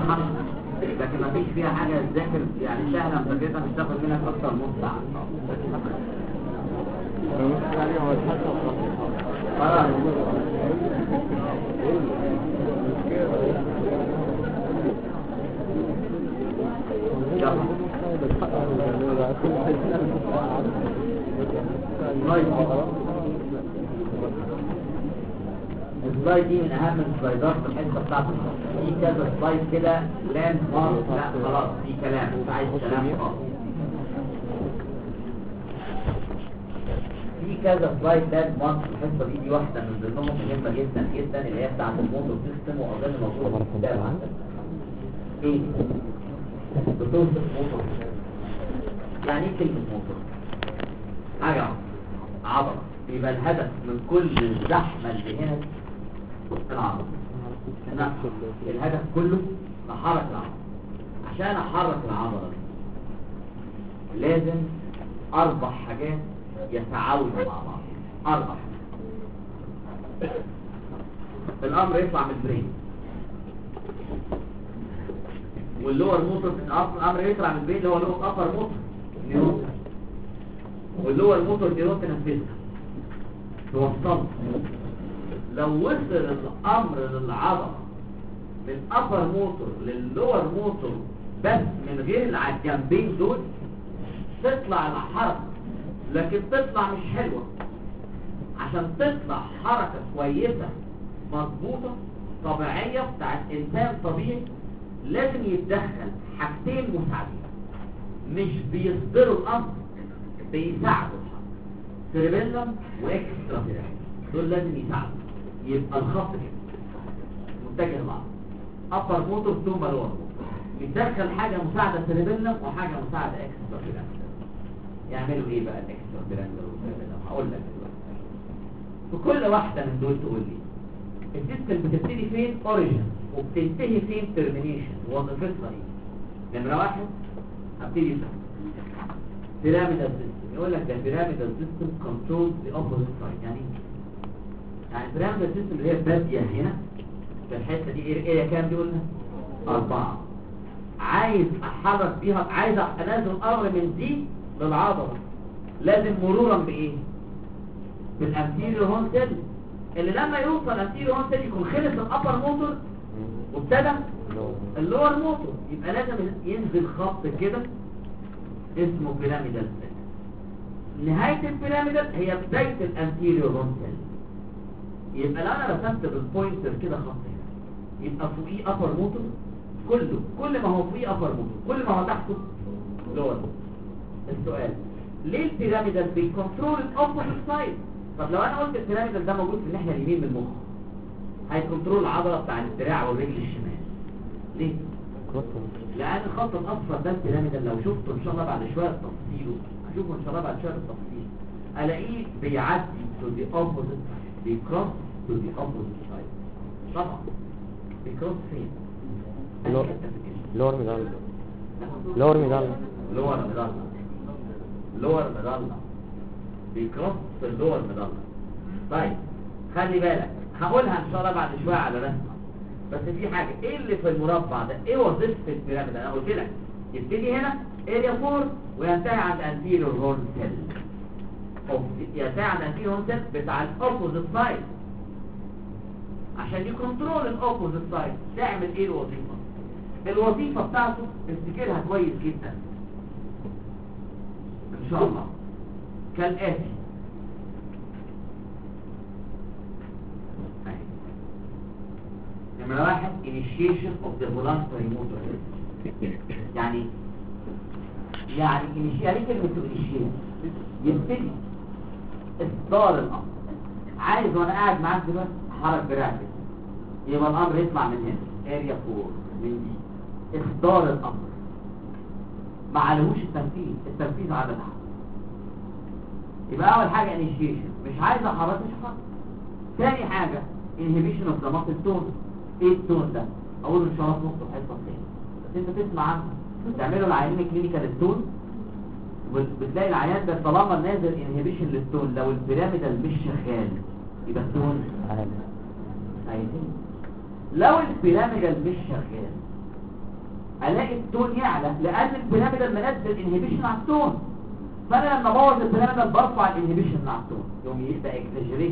تفهمش، لكن ما فيش فيها حاجه تذاكر يعني سهله مذاكرتها مش تاخد منك اكتر من نص ساعه. خلاص السلايد دي من اهم السلايدات في الحصه بتاعتنا. في كذا سلايد كده لاند مارك، لا خلاص في كلام مش عايز كلام خالص. في كذا سلايد لاند مارك في الحصه دي واحده من ضمنهم مهمه جدا جدا اللي هي بتاعت الموتور سيستم، واظن موجوده في الكتاب عندك. ايه بتوصف موتور؟ يعني ايه كلمه موتور؟ حاجه عضله، يبقى الهدف من كل الزحمه اللي هنا العضله. الهدف كله نحرك العضله. عشان احرك العضله دي لازم 4 حاجات يتعاونوا مع بعض. 4 حاجات. الامر يطلع من البرين، واللور موتور الامر يطلع من البرين اللي هو له ابر موتور نيرون، واللور موتور نيرون تنفذها توصل. لو وصل الامر للعضله من ابر موتور لللور موتور بس من غير الجنبين دول تطلع الحركه، لكن تطلع مش حلوه. عشان تطلع حركه كويسه مظبوطه طبيعيه بتاعت انسان طبيعي لازم يتدخل حاجتين مساعدين مش بيصدروا الامر، بيساعدوا الحركه. سيربيلم واكسترا سيربيلم دول لازم يساعدوا. يبقى الخط كده متجه لبعض، ابر موتور ثم لور موتور، يتدخل حاجه مساعده سيربيلم وحاجه مساعده اكسترا سيربيلم. يعملوا ايه بقى الاكسترا سيربيلم والسيربيلم؟ هقول لك دلوقتي. في كل واحده من دول تقول لي السيستم بتبتدي فين اوريجن وبتنتهي فين ترمينيشن، وظيفتها ايه؟ نمره 1 هبتدي بيراميدال سيستم. يقول لك ده بيراميدال سيستم كنترول ذا اوبوزيت سايد. يعني يعني بيراميدال سيستم اللي هي باديه هنا في الحته دي ايه كام دي قلنا 4. عايز احرك بيها، عايز انزل الامر من دي للعضله، لازم مرورا بايه؟ بالانتيريور هون سيل، اللي لما يوصل الانتيريور هون سيل يكون خلص الابر موتور وابتدى اللور موتور. يبقى لازم ينزل خط كده اسمه بيراميدال سيل. نهايه البيراميدال هي بدايه الانتيريور هون سيل. يبقى لو انا رسمت بالبوينتر كده خط هنا يبقى فوقيه ابر موتور كله، كل ما هو فوقيه ابر موتور كل ما هو تحته لور. السؤال ليه البيراميدال بيكنترول الاوبوزيت سايد؟ طب لو انا قلت البيراميدال ده موجود في الناحيه اليمين من المخ هيكنترول العضله بتاع الدراع والرجل الشمال. ليه؟ لان الخط الاصفر ده البيراميدال لو شفته ان شاء الله بعد شويه تفصيله، هشوفه ان شاء الله بعد شويه بالتفصيل، الاقيه بيعدي تو ذا اوبوزيت، بيكروس تو ذا اوبوزيت سايد. طبعا بيكروس فين؟ لور ميدال لور ميدال لور ميدال لور ميدال بيكروس في اللور ميدال. طيب خلي بالك هقولها ان شاء الله بعد شويه على رسمه، بس في حاجه ايه اللي في المربع ده؟ ايه وظيفه البيراميد؟ انا قلت لك يبتدي هنا اريا 4 وينتهي عند انتيريور هورن سيل، ينتهي عند انتيريور هورن سيل بتاع الاوبوزيت سايد عشان يكنترول الاوبوزيت سايد. تعمل ايه الوظيفه؟ الوظيفه بتاعته افتكرها كويس جدا ان شاء الله كالاتي. نمرة 1 initiation of the voluntary motor. يعني يعني كلمة initiate يبتدي إصدار الأمر. عايز وأنا قاعد معاك دلوقتي حرك براعك يبقى الأمر يطلع من هنا area 4 من دي إصدار الأمر، ما عليهوش التنفيذ على الأمر. يبقى أول حاجة initiation، مش عايز أحرك مش حرك. ثاني حاجة inhibition of the muscle tone. ايه التون ده؟ اقول ان شاء الله نص الحصه الثانيه، بس انت تسمع عنه. بتعملوا العيانين كلينيكال التون بتلاقي العيان ده طالما نازل انهبيشن للتون لو البيراميدال مش شغال يبقى التون عالي. لو البيراميدال مش شغال الاقي التون يعلى لان البيراميدال منزل انهبيشن على التون. فانا لما ابوظ البيراميدال برفع الانهبيشن على التون يوم يبقى اكزاجريت.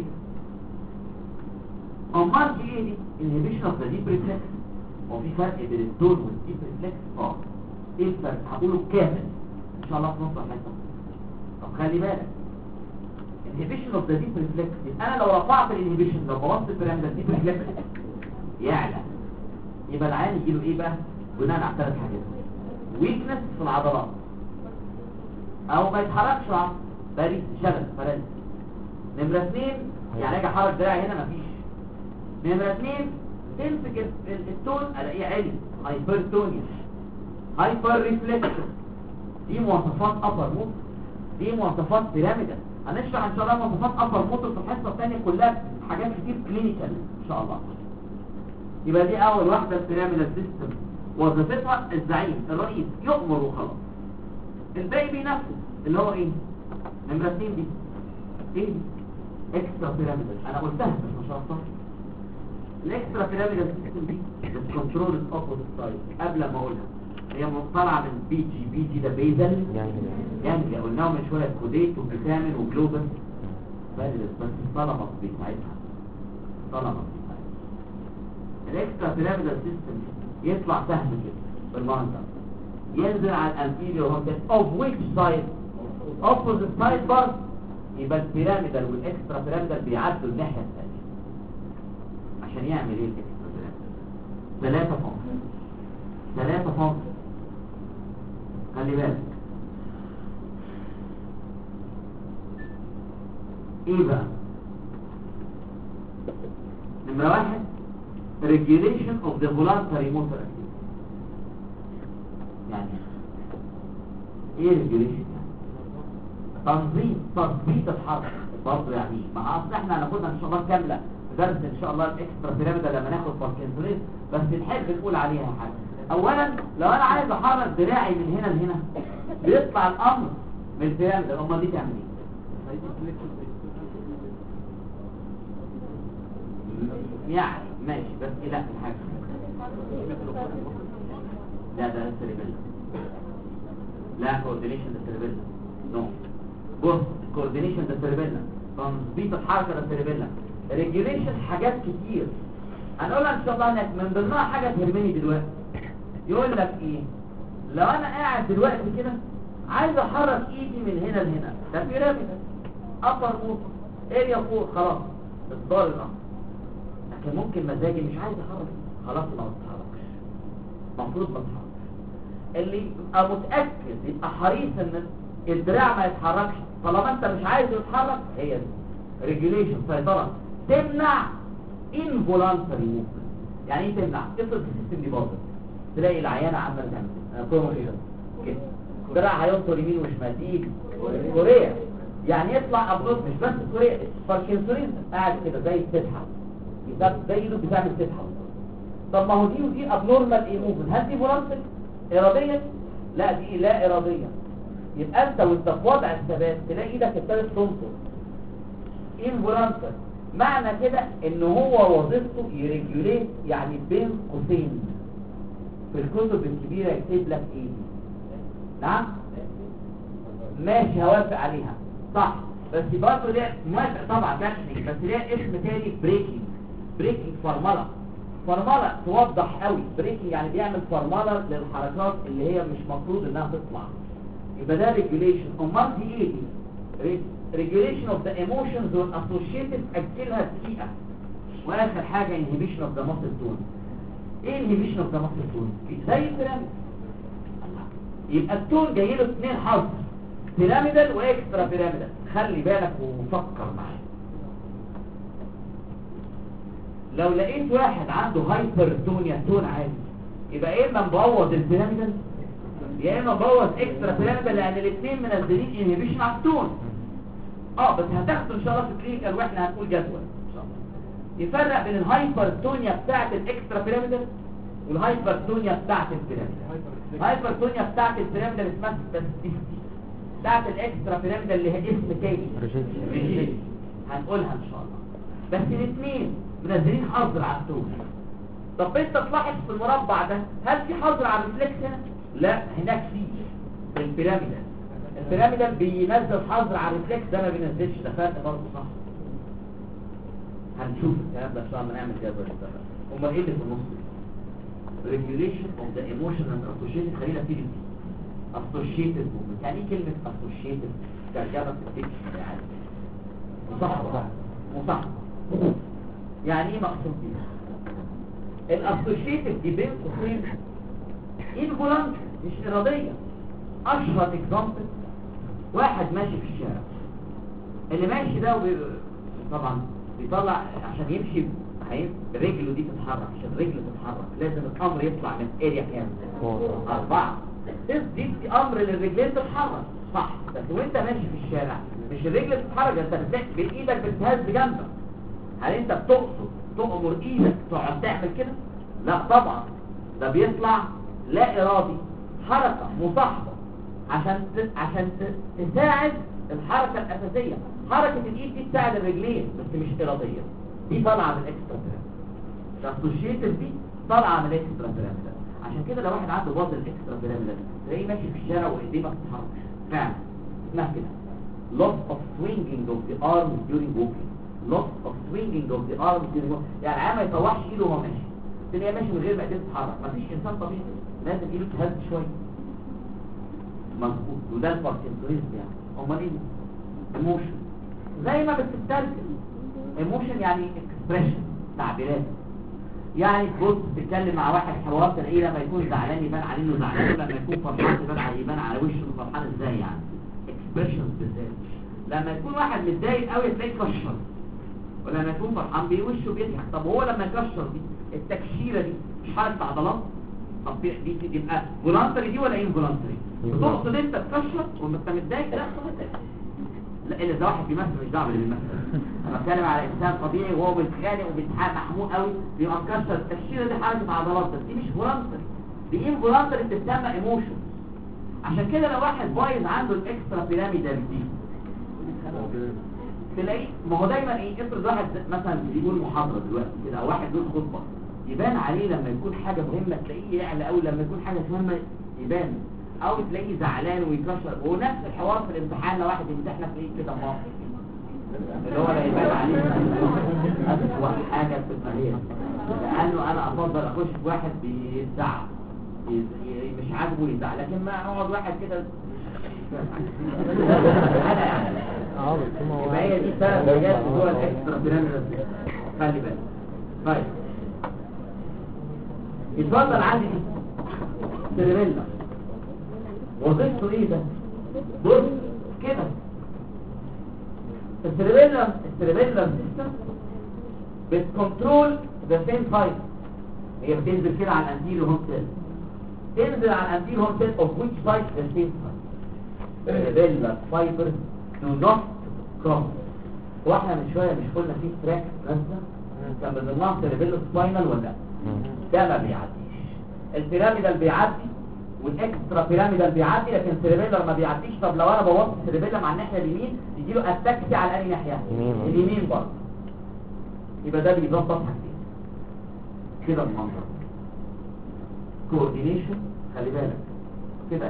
امال دي ايه دي؟ انهبيشن اوف ذا ديب ريفلكس. هو في فرق بين التون والديب ريفلكس؟ ايه الفرق؟ هقوله كامل ان شاء الله في نص الحصه. طب خلي بالك inhibition of the deep reflex. انا لو رفعت الانهبيشن لو بوظت البيراميدال deep reflex يعلى، يبقى العيان يجيله ايه بقى؟ بناء على 3 حاجات: ويكنس في العضلات او ما يتحركش العضل، باريس شلل فرد. نمرة 2 يعني اجي احرك دراعي هنا مفيش. نمرة 2 تمسك التون الاقيه عالي، هايبرتونيا، هايبر ريفلكشن. دي مواصفات ابر موتور، دي مواصفات بيراميدال. هنشرح ان شاء الله مواصفات ابر موتور في الحصه الثانيه كلها، حاجات كتير كلينيكال ان شاء الله. يبقى دي اول واحده البيراميدال سيستم، وظيفتها الزعيم الرئيس يؤمر وخلاص، الباقي بينفذ. اللي هو ايه؟ نمره 2 دي ايه؟ اكسترا بيراميدال. انا قلتها بس ما شرحتهاش. الاكسترا بيراميدال سيستم دي الكنترول الاوبوزيت سايد. قبل ما اقولها هي طالعه من بي جي ده بيزل يعني قلناهم من شويه كوديت وبيتامين وجلوبال بس طالما بتاعتها طالما الاكسترا بيراميدال سيستم يطلع سهم كده بالمنظر، ينزل على الانتيريور هورتكس اوف ويتش سايد؟ اوبوزيت سايد برضه. يبقى البيراميدال والاكسترا بيراميدال بيعدوا الناحيه الثانيه. عشان يعمل ايه الاكسترا بيراميدال؟ 3 فانكشن. خلي بالك ايه بقى؟ نمرة 1 regulation of the voluntary motor activity. يعني ايه regulation؟ تظبيط الحركة برضه. يعني مع اصل احنا هناخدها ان شاء الله كاملة في درس ان شاء الله الاكسترا بيراميدال لما ناخد باركنسونيز، بس نحب نقول عليها حاجة. اولا لو انا عايز احرك دراعي من هنا لهنا بيطلع الامر من البيراميدال. امال دي تعمل ايه؟ يعني ماشي بس لا في حاجه لا ده السيربيلا، لا كوردينيشن ده السيربيلا. نو بص كوردينيشن ده السيربيلا، تظبيط الحركه ده السيربيلا. ريجوليشن حاجات كتير هنقولها ان شاء الله هناك. من ضمنها حاجه تهمني دلوقتي، يقول لك ايه؟ لو انا قاعد دلوقتي كده عايز احرك ايدي من هنا لهنا، ده بيراميدال ابر موتور اريا فوق، خلاص اصدار الامر. لكن ممكن مزاجي مش عايز احرك، خلاص ما اتحركش، المفروض ما اتحركش. اللي يبقى متاكد يبقى حريص ان الدراع ما يتحركش طالما انت مش عايز يتحرك، هي دي ريجوليشن، سيطره تمنع انفولانتري موفمنت. يعني ايه تمنع؟ افرض السيستم دي باظت، تلاقي العيانه عماله تعمل كده دراع هينطر يمين وشمال. دي كوريا يعني يطلع ابلوت، مش بس كوريا، باركنسونيزم قاعد كده زي التسحب، زي ايده بتعمل تسحب. طب ما هو دي ودي ابنورمال ايه موفمنت. هل دي فولانتري اراديه؟ لا دي لا اراديه. يبقى انت وانت في وضع الثبات تلاقي ايدك ابتدت تنطر انفولانتري. معنى كده ان هو وظيفته يريجوليت. يعني بين قوسين في الكتب الكبيره يكتب لك ايه؟ نعم ماشي هوافق عليها صح، بس برضه ليه موافق طبعا جاتني، بس ليه اسم تاني بريكنج فرمله توضح قوي. بريكنج يعني بيعمل فرمله للحركات اللي هي مش مفروض انها تطلع. يبقى ده ريجوليشن. امال دي ايه دي؟ ريجوليشن اوف ذا ايموشنز والاسوشيتد. اجلها دقيقه. واخر حاجه انهبيشن اوف ذا ماسل تون. ايه انهبيشن اوف ذا ماسل تون؟ زي البيراميدال. يبقى التون جاي له 2 حرف، بيراميدال واكسترا بيراميدال. خلي بالك وفكر معايا. لو لقيت واحد عنده هايبرتونيا تون عالي، يبقى يا اما مبوظ البيراميدال يا اما مبوظ اكسترا بيراميدال، لان الاثنين منزلين انهبيشن على التون. بس هتاخدوا ان شاء الله في الكلينيكال واحنا هنقول جدول ان شاء الله يفرق بين الهايبرتونيا بتاعه الاكسترا بيراميدال والهايبرتونيا بتاعه البيراميدال. الهايبرتونيا بتاعه البيراميدال اسمها سباستيستي، بتاعه الاكسترا بيراميدال اللي هي اسم تاني ريجيد، هنقولها ان شاء الله. بس الاثنين منزلين حظر على التون. طب انت تلاحظ في المربع ده هل في حظر على الريفلكس هنا؟ لا، هناك في البيراميدال بينزل حظر على الريفلكس، ده ما بينزلش، ده فرق برضه صح. هنشوف الكلام ده ان شاء الله نعمل جدول السبب. امال ايه اللي في النص؟ regulation of the emotion and associated. خلينا نبتدي associated movement. يعني ايه كلمه associated؟ ترجمه في الديكشنري يعني مصاحبه. يعني ايه مقصود بيها؟ الاسوشيتد دي بين قوسين انفولانت مش اراديه. اشهر اكزامبل واحد ماشي في الشارع، اللي ماشي ده طبعا بيطلع عشان يمشي رجله دي تتحرك، عشان رجله تتحرك لازم الامر يطلع من اريا كام؟ 4. دي امر للرجلين تتحرك صح، بس وانت ماشي في الشارع مش الرجل تتحرك، انت بايدك بتهز جنبك. هل انت بتقصد تأمر ايدك تقعد تعمل كده؟ لا طبعا، ده بيطلع لا ارادي، حركة مصاحبة عشان تساعد الحركة الاساسية. حركة الايد دي تساعد الرجلين بس مش ارادية، دي طالعة من الاكسترا بيراميدال. الاسوشيتد دي طالعة من الاكسترا بيراميدال. عشان كده لو واحد عنده باظ الاكسترا بيراميدال تلاقيه ماشي في الشارع وايديه ما بتتحركش فعلا، اسمها كده loss of swinging of the arms during walking. loss of swinging of the arms during walking، يعني عام ما يطوعش ايده وهو ماشي، تلاقيه ماشي من غير ما ايديه تتحرك. مفيش انسان طبيعي لازم ايده تهز شويه مظبوط، وده الباركنسونيزم. يعني امال ايه؟ ايموشن زي ما بتترجم ايموشن يعني اكسبريشن، تعبيرات. يعني تبص تتكلم مع واحد حوار تلاقيه لما يكون زعلان يبان عليه انه زعلان، ولما يكون فرحان يبان على وشه انه فرحان. ازاي يعني؟ اكسبريشنز بالذات. لما يكون واحد متضايق قوي تلاقيه كشر، ولما يكون فرحان وشه بيضحك. طب هو لما يكشر دي التكشيره دي مش حركه عضلات؟ طب دي تبقى فولانتري دي ولا انفولانتري؟ بتقصد انت تكشر وانت متضايق؟ لا لا، الا ده واحد بيمثل مش دعوه باللي بيمثل. انا بتكلم على انسان طبيعي وهو بيتخانق وبيتحرك محمود قوي بيبقى مكشر. التكشيره دي حركه عضلات بس دي مش فولانتري، دي انفولانتري بتسمى ايموشن. عشان كده لو واحد بايظ عنده الاكسترا بيراميدال دي تلاقيه، ما هو دايما ايه، افرض واحد مثلا بيقول محاضره دلوقتي كده او واحد له خطبه، يبان عليه لما يكون حاجه مهمه تلاقيه يعلى قوي، لما يكون حاجه مهمه يبان، او تلاقيه زعلان ويكشر. ونفس الحوار في الامتحان، لو واحد يمتحنك تلاقيه كده ماضي اللي هو لا يبان عليه اسوء حاجه في التاريخ. لانه انا افضل اخش في واحد بيزعق مش عاجبه يزعق، لكن ما اقعد واحد كده يبقى هي دي ثلاث حاجات بتوع الاكسترا بيراميدال. خلي بالك. طيب يتفضل عندي سيربيلا، وظيفته ايه ده؟ بص كده السيربيلا سيستم بتكنترول ذا سيم فايت. هي بتنزل كده على الانتيريور هورن سيل، تنزل على الانتيريور هورن سيل اوف ويتش سايد ذا سيم فايت. سيربيلا فايبر دو نوت كروس. واحنا من شويه مش قلنا في تراك نازله كان بنضمنها سيربيلا سباينال ولا لا؟ ده ما بيعديش. البيراميدال بيعدي والاكسترا بيراميدال بيعدي، لكن السيربيلر ما بيعديش. طب لو انا بوظت السيربيلر مع الناحيه اليمين يجي له اتاكسي على اي ناحيه؟ اليمين برضه. يبقى ده بيظبط حاجتين كده المنظر. كوردينيشن، خلي بالك كده،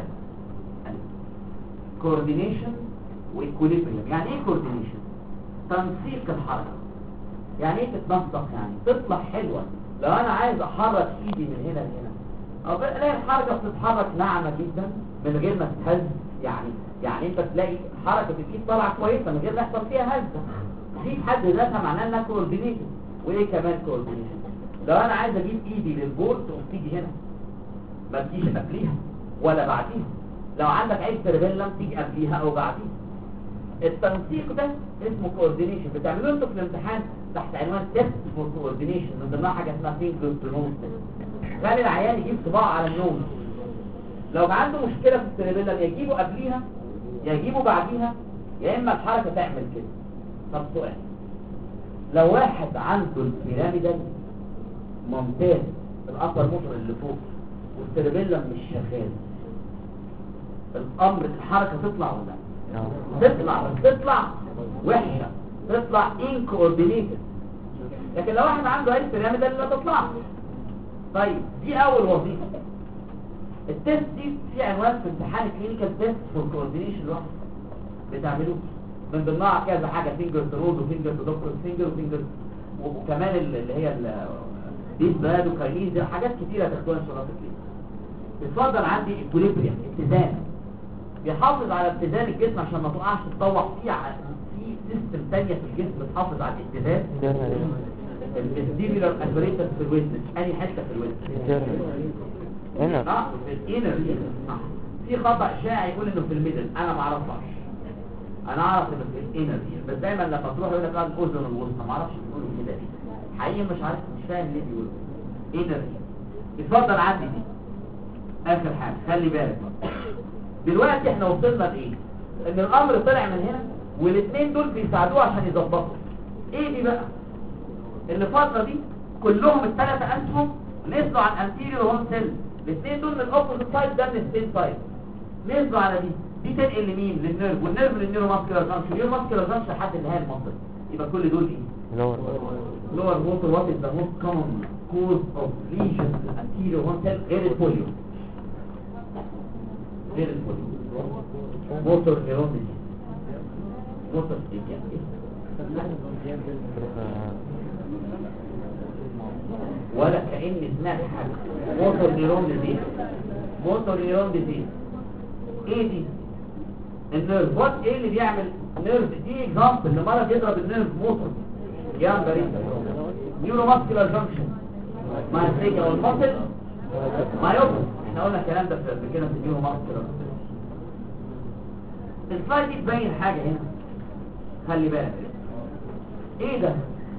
كوردينيشن وايكوليبريم. يعني ايه كوردينيشن؟ تنسيق الحركه. يعني ايه تتنسق؟ يعني تطلع حلوه. لو انا عايز احرك ايدي من هنا لهنا الاقي الحركه بتتحرك ناعمه جدا من غير ما تهز. يعني انت تلاقي حركه الايد طالعه كويسه من غير ما يحصل فيها هزه. دي في حد ذاتها معناها انها كوردينيشن. وايه كمان كوردينيشن؟ لو انا عايز اجيب ايدي للجول تقوم تيجي هنا، ما تجيش قبليها ولا بعديها. لو عندك عيب سيربيلم تيجي قبليها او بعديها. التنسيق ده اسمه كوردينيشن. بتعملوه انتوا في الامتحان تحت عنوان تيست فور كوردينيشن، من ضمنها حاجه اسمها فينجر تو نوز. خلي العيان يجيب صباعه على النوز. لو عنده مشكله في السيربيلم يجيبه قبليها يا يجيبه بعديها، يا اما الحركه تعمل كده. طب سؤال، لو واحد عنده البيراميدال ممتاز، الابر موتور اللي فوق والسيربيلم مش شغال، الامر الحركه تطلع ولا لا؟ تطلع، بس تطلع وحشه، تطلع انكوردينيتد. لكن لو واحد عنده البيراميدال لا تطلع. طيب دي اول وظيفه. التست دي في عنوان في امتحان الكلينيكال تيست فور كوردينيشن لوحده بتعملوه من ضمنها كذا حاجه، فينجر ترود وفينجر تو دكتور فينجر وفينجر، وكمان اللي هي ديس باد وكاينيز، حاجات كتيره تاخدوها ان شاء الله في الكلينيك. اتفضل عندي اكوليبريم، اتزان، بيحافظ على اتزان الجسم عشان ما تقعش تتطوح فيه. في سيستم ثانيه في الجسم بتحافظ على الاتزان، الفيستيبولار ابريتس في الويزن. انهي حته في الويزن؟ هنا في الانر. في خطا شائع يقول انه في الميدل، انا ما اعرفش، انا اعرف انه في الانر، بس دايما لما تروح يقول لك الاذن الوسطى، ما اعرفش بيقولوا كده ليه حقيقي، مش عارف، مش فاهم ليه بيقولوا انر. اتفضل عندي دي اخر حاجه، خلي بالك دلوقتي احنا وصلنا لايه؟ ان الامر طلع من هنا والاثنين دول بيساعدوه عشان يظبطوا. ايه دي بقى؟ اللي فاضله دي كلهم الثلاثه اسهم نزلوا على الانتيريور هون سيل، الاثنين دول من الاوبوزيت سايد، ده من السين سايد، نزلوا على دي تنقل لمين؟ للنيرف، والنيرف للنيورو ماسكولار جانكشن، النيورو ماسكولار جانكشن لحد النهايه المنطقه. يبقى كل دول ايه؟ لور موتور. وات از ذا موست كومن كوز اوف ليجن في الانتيريور هون سيل غير البوليو؟ غير البوليو موتور نيرون ديزيز. موتور ولا كأني سمعت حاجة. موتور نيرون ديزيز، موتور نيرون ديزيز. ايه دي؟ النيرف. وات ايه اللي بيعمل نيرف؟ دي اكزامبل لمرض يضرب النيرف موتور. يا بريد نيورو ماسكولار جانكشن مع السيجا والمصل مايوبس. احنا قلنا الكلام ده قبل كده في النيورو ماسكولار. السلايد دي تبين حاجة هنا، خلي بالك. ايه ده؟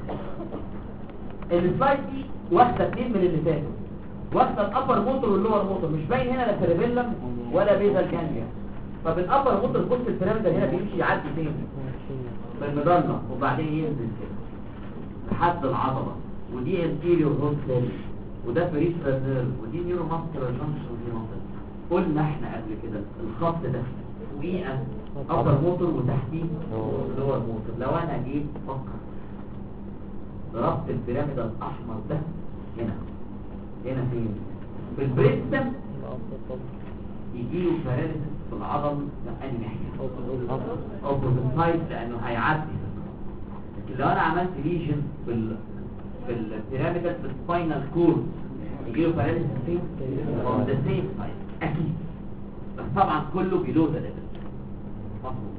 السلايد دي واخده اثنين من اللي فاتوا، واخده الابر موتور واللور موتور، مش باين هنا لا سيربيلم ولا بيزال جانجليا. طب الابر موتور بص البيراميدال هنا بيمشي يعدي فين؟ بالمضله، وبعدين ينزل كده لحد العضله، ودي انتيريور هون سيل، وده بريفرال نيرف، ودي نيورو ماسكولار جانكشن، ودي ماسل. قلنا احنا قبل كده الخط ده فوقيه ابر موتور وتحتيه لور موتور. لو انا جيت افكر ضربت البيراميد الاحمر ده هنا فين؟ في البريستم، يجيله باراليسيس في العضل من اي ناحيه؟ اوبوزيت سايد، لانه هيعدي. لكن لو انا عملت ليجن في البيراميدال في السباينال كورد، يجيله باراليسيس فين؟ اون ذا سيم سايد اكيد، بس طبعا كله بيلو ذا ليفل. مظبوط.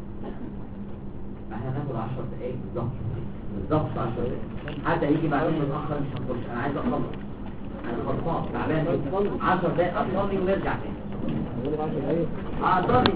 احنا هناخد 10 دقايق بالظبط 10 دقايق. حد هيجي بعدين متاخر مش هنخش، انا عايز اخلص، انا خلصان تعبان. 10 دقايق اصلي ونرجع تاني. 10 دقايق